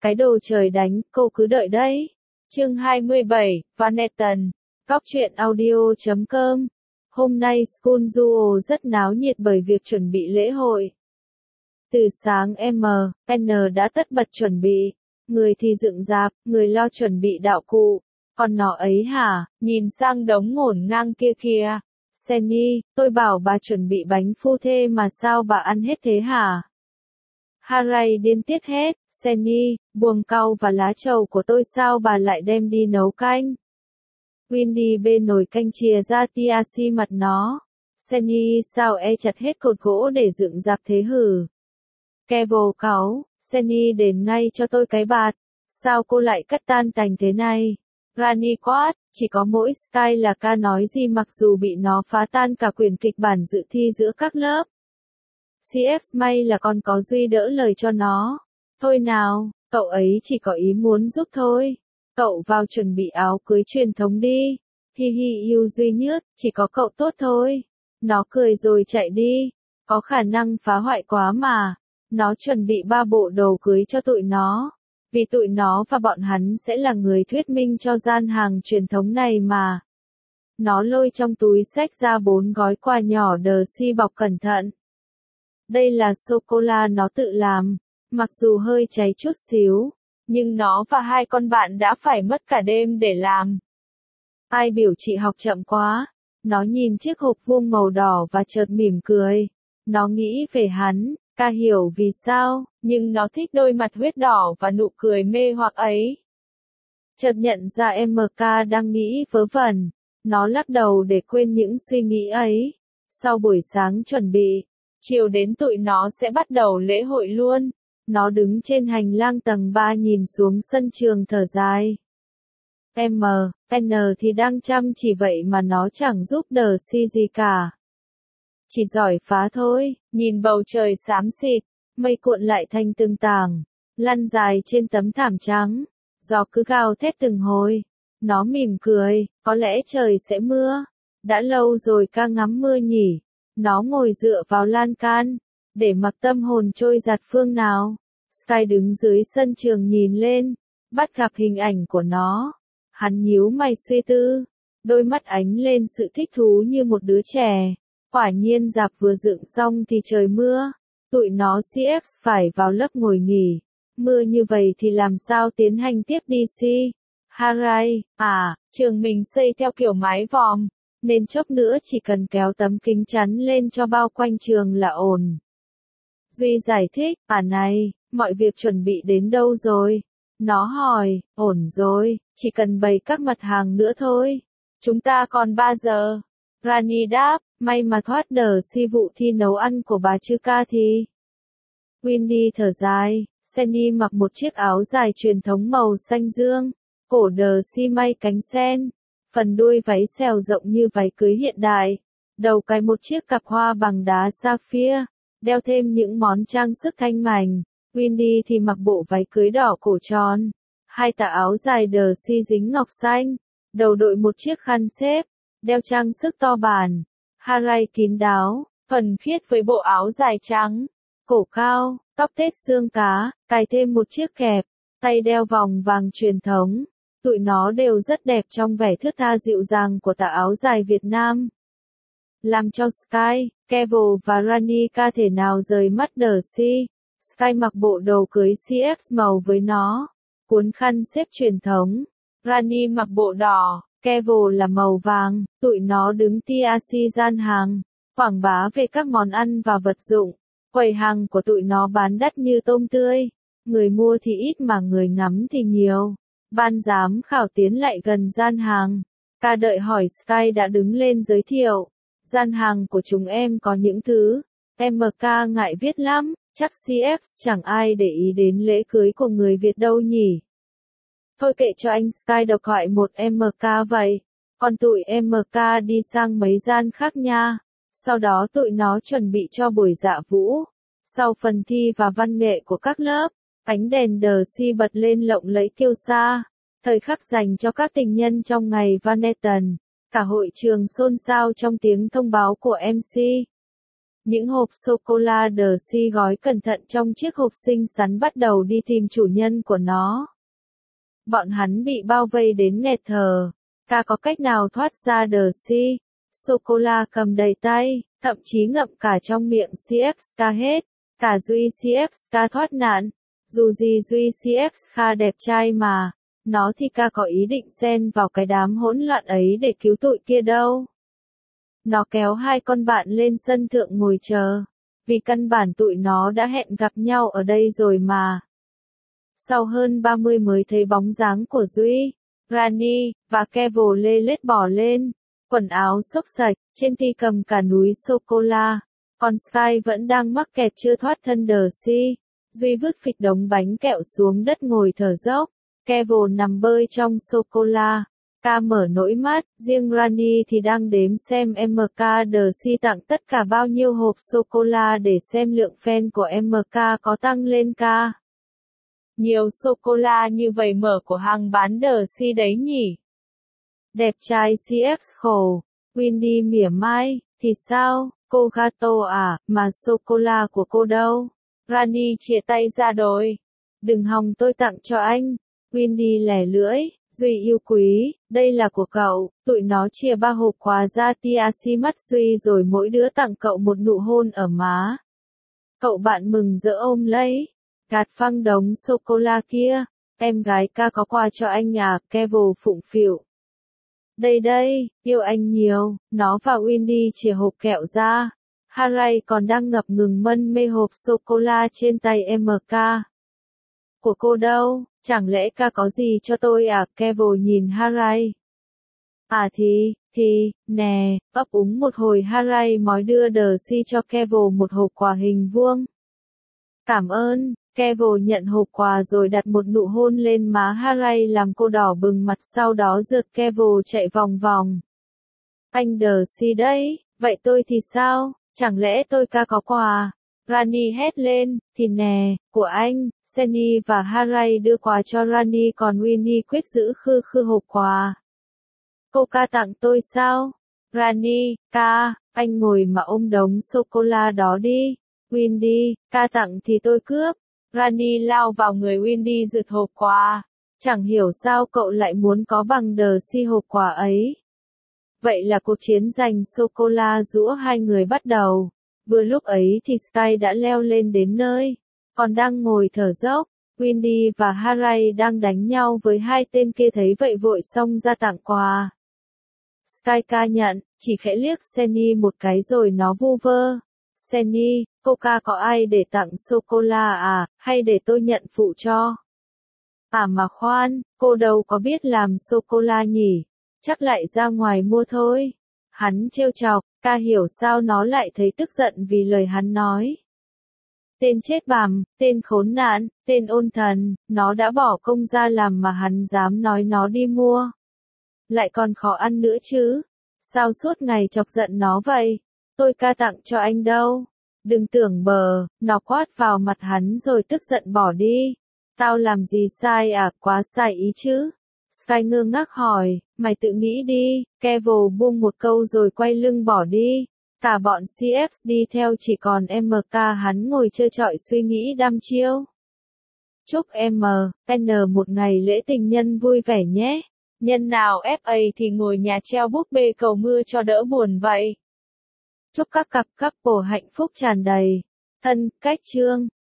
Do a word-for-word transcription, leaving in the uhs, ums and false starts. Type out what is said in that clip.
Cái đồ trời đánh, cô cứ đợi đấy. Chương hai mươi bảy, Vanetton, Cóc truyện audio chấm com. Hôm nay School Duo rất náo nhiệt bởi việc chuẩn bị lễ hội. Từ sáng M, N đã tất bật chuẩn bị. Người thì dựng rạp, người lo chuẩn bị đạo cụ. Còn nó ấy hả, nhìn sang đống ngổn ngang kia kìa. Senny, tôi bảo bà chuẩn bị bánh phu thê mà sao bà ăn hết thế hả? Haray điên tiết hết, Senny, buồng cau và lá trầu của tôi sao bà lại đem đi nấu canh? Windy bê nồi canh chìa ra tia xi mặt nó. Senny sao e chặt hết cột gỗ để dựng rạp thế hử? Kevo cáu, Senny đền ngay cho tôi cái bạt. Sao cô lại cắt tan tành thế này? Rani quát, chỉ có mỗi Sky là ca nói gì mặc dù bị nó phá tan cả quyển kịch bản dự thi giữa các lớp. xê ép may là con có Duy đỡ lời cho nó. Thôi nào, cậu ấy chỉ có ý muốn giúp thôi. Cậu vào chuẩn bị áo cưới truyền thống đi. Hi hi yêu Duy nhất, chỉ có cậu tốt thôi. Nó cười rồi chạy đi. Có khả năng phá hoại quá mà. Nó chuẩn bị ba bộ đồ cưới cho tụi nó. Vì tụi nó và bọn hắn sẽ là người thuyết minh cho gian hàng truyền thống này mà. Nó lôi trong túi xách ra bốn gói quà nhỏ đờ si bọc cẩn thận. Đây là sô-cô-la nó tự làm, mặc dù hơi cháy chút xíu, nhưng nó và hai con bạn đã phải mất cả đêm để làm. Ai biểu chị học chậm quá? Nó nhìn chiếc hộp vuông màu đỏ và chợt mỉm cười. Nó nghĩ về hắn, ca hiểu vì sao, nhưng nó thích đôi mặt huyết đỏ và nụ cười mê hoặc ấy. Chợt nhận ra em ca đang nghĩ vớ vẩn, nó lắc đầu để quên những suy nghĩ ấy. Sau buổi sáng chuẩn bị, chiều đến tụi nó sẽ bắt đầu lễ hội luôn. Nó đứng trên hành lang tầng ba nhìn xuống sân trường thở dài. M, N thì đang chăm chỉ vậy mà nó chẳng giúp đờ si gì cả. Chỉ giỏi phá thôi, nhìn bầu trời xám xịt, mây cuộn lại thành từng tảng, lăn dài trên tấm thảm trắng, gió cứ gào thét từng hồi. Nó mỉm cười, có lẽ trời sẽ mưa. Đã lâu rồi ca ngắm mưa nhỉ. Nó ngồi dựa vào lan can, để mặc tâm hồn trôi giạt phương nào. Sky đứng dưới sân trường nhìn lên, bắt gặp hình ảnh của nó. Hắn nhíu mày suy tư, đôi mắt ánh lên sự thích thú như một đứa trẻ. Quả nhiên rạp vừa dựng xong thì trời mưa, tụi nó xê ép phải vào lớp ngồi nghỉ. Mưa như vậy thì làm sao tiến hành tiếp đi si? Haray, à, trường mình xây theo kiểu mái vòm, nên chốc nữa chỉ cần kéo tấm kính chắn lên cho bao quanh trường là ổn. Duy giải thích, à này, mọi việc chuẩn bị đến đâu rồi? Nó hỏi, ổn rồi, chỉ cần bày các mặt hàng nữa thôi. Chúng ta còn ba giờ. Rani đáp, may mà thoát đờ si vụ thi nấu ăn của bà chứ ca thì. Windy thở dài, Senny mặc một chiếc áo dài truyền thống màu xanh dương, cổ đờ si may cánh sen. Phần đuôi váy xèo rộng như váy cưới hiện đại, đầu cài một chiếc cặp hoa bằng đá sapphire, đeo thêm những món trang sức thanh mảnh. Windy thì mặc bộ váy cưới đỏ cổ tròn, hai tà áo dài đờ si dính ngọc xanh, đầu đội một chiếc khăn xếp, đeo trang sức to bản. Haray kín đáo, thuần khiết với bộ áo dài trắng, cổ cao, tóc tết xương cá, cài thêm một chiếc kẹp, tay đeo vòng vàng truyền thống. Tụi nó đều rất đẹp trong vẻ thướt tha dịu dàng của tà áo dài Việt Nam. Làm cho Sky, Kevo và Rani ca thể nào rời mắt đờ si. Sky mặc bộ đồ cưới xê ép màu với nó, cuốn khăn xếp truyền thống. Rani mặc bộ đỏ, Kevo là màu vàng. Tụi nó đứng tia si gian hàng, quảng bá về các món ăn và vật dụng. Quầy hàng của tụi nó bán đắt như tôm tươi. Người mua thì ít mà người ngắm thì nhiều. Ban giám khảo tiến lại gần gian hàng. Ca đợi hỏi Sky đã đứng lên giới thiệu. Gian hàng của chúng em có những thứ. em ca ngại viết lắm, chắc xê ép chẳng ai để ý đến lễ cưới của người Việt đâu nhỉ. Thôi kệ cho anh Sky độc thoại một em ca vậy. Còn tụi em ca đi sang mấy gian khác nha. Sau đó tụi nó chuẩn bị cho buổi dạ vũ. Sau phần thi và văn nghệ của các lớp, ánh đèn đờ si bật lên lộng lẫy kiêu sa. Thời khắc dành cho các tình nhân trong ngày Vanetton. Cả hội trường xôn xao trong tiếng thông báo của em xê. Những hộp sô-cô-la Hershey gói cẩn thận trong chiếc hộp xinh xắn bắt đầu đi tìm chủ nhân của nó. Bọn hắn bị bao vây đến nghẹt thở. Ca có cách nào thoát ra Hershey? Sô-cô-la cầm đầy tay, thậm chí ngậm cả trong miệng xê ép ca hết. Cả Duy xê ép ca thoát nạn. Dù gì Duy xê ép ca đẹp trai mà. Nó thì ca có ý định xen vào cái đám hỗn loạn ấy để cứu tụi kia đâu. Nó kéo hai con bạn lên sân thượng ngồi chờ. Vì căn bản tụi nó đã hẹn gặp nhau ở đây rồi mà. Sau hơn ba mươi mới thấy bóng dáng của Duy, Rani, và Kevo lê lết bỏ lên. Quần áo xốc sạch, trên tay cầm cả núi sô-cô-la. Còn Sky vẫn đang mắc kẹt chưa thoát thân Hershey. Duy vứt phịch đống bánh kẹo xuống đất ngồi thở dốc. Kevo nằm bơi trong sô-cô-la. Ca mở nỗi mắt, riêng Rani thì đang đếm xem em ca Hershey tặng tất cả bao nhiêu hộp sô-cô-la để xem lượng fan của em ca có tăng lên ca. Nhiều sô-cô-la như vậy mở của hàng bán Hershey đấy nhỉ? Đẹp trai xê ép khổ. Wendy mỉa mai, thì sao, cô gato à, mà sô-cô-la của cô đâu? Rani chia tay ra rồi. Đừng hòng tôi tặng cho anh. Wendy lẻ lưỡi, Duy yêu quý, đây là của cậu. Tụi nó chia ba hộp quà ra Tiashi mắt Duy rồi mỗi đứa tặng cậu một nụ hôn ở má. Cậu bạn mừng rỡ ôm lấy, gạt phăng đống sô-cô-la kia. Em gái ca có quà cho anh à, Kevo phụng phịu. Đây đây, yêu anh nhiều. Nó và Wendy chia hộp kẹo ra. Haray còn đang ngập ngừng mân mê hộp sô-cô-la trên tay em ca. Của cô đâu, chẳng lẽ ca có gì cho tôi à? Kevo nhìn Haray. À thì, thì, nè, ấp úng một hồi Haray mói đưa Hershey cho Kevo một hộp quà hình vuông. Cảm ơn. Kevo nhận hộp quà rồi đặt một nụ hôn lên má Haray làm cô đỏ bừng mặt, sau đó rượt Kevo chạy vòng vòng. Anh Hershey đấy, vậy tôi thì sao, chẳng lẽ tôi ca có quà? Rani hét lên, thì nè, của anh. Senny và Haray đưa quà cho Rani còn Winnie quyết giữ khư khư hộp quà. Cô ca tặng tôi sao? Rani, ca, anh ngồi mà ôm đống sô-cô-la đó đi. Winnie, ca tặng thì tôi cướp. Rani lao vào người Winnie giật hộp quà. Chẳng hiểu sao cậu lại muốn có bằng Hershey hộp quà ấy. Vậy là cuộc chiến giành sô-cô-la giữa hai người bắt đầu. Vừa lúc ấy thì Sky đã leo lên đến nơi. Còn đang ngồi thở dốc, Wendy và Haray đang đánh nhau với hai tên kia thấy vậy vội xông ra tặng quà. Sky ca nhận, chỉ khẽ liếc Senny một cái rồi nó vu vơ. Senny, cô ca có ai để tặng sô-cô-la à, hay để tôi nhận phụ cho? À mà khoan, cô đâu có biết làm sô-cô-la nhỉ, chắc lại ra ngoài mua thôi. Hắn trêu chọc, ca hiểu sao nó lại thấy tức giận vì lời hắn nói. Tên chết bằm, tên khốn nạn, tên ôn thần, nó đã bỏ công ra làm mà hắn dám nói nó đi mua. Lại còn khó ăn nữa chứ. Sao suốt ngày chọc giận nó vậy? Tôi ca tặng cho anh đâu. Đừng tưởng bờ, nó quát vào mặt hắn rồi tức giận bỏ đi. Tao làm gì sai à, quá sai ý chứ. Sky ngơ ngác hỏi, mày tự nghĩ đi. Kevo buông một câu rồi quay lưng bỏ đi. Cả bọn xê ép đi theo chỉ còn em ca hắn ngồi chơi chọi suy nghĩ đăm chiêu. Chúc em en một ngày lễ tình nhân vui vẻ nhé. Nhân nào ép a thì ngồi nhà treo búp bê cầu mưa cho đỡ buồn vậy. Chúc các cặp couple hạnh phúc tràn đầy. Thân, cách chương.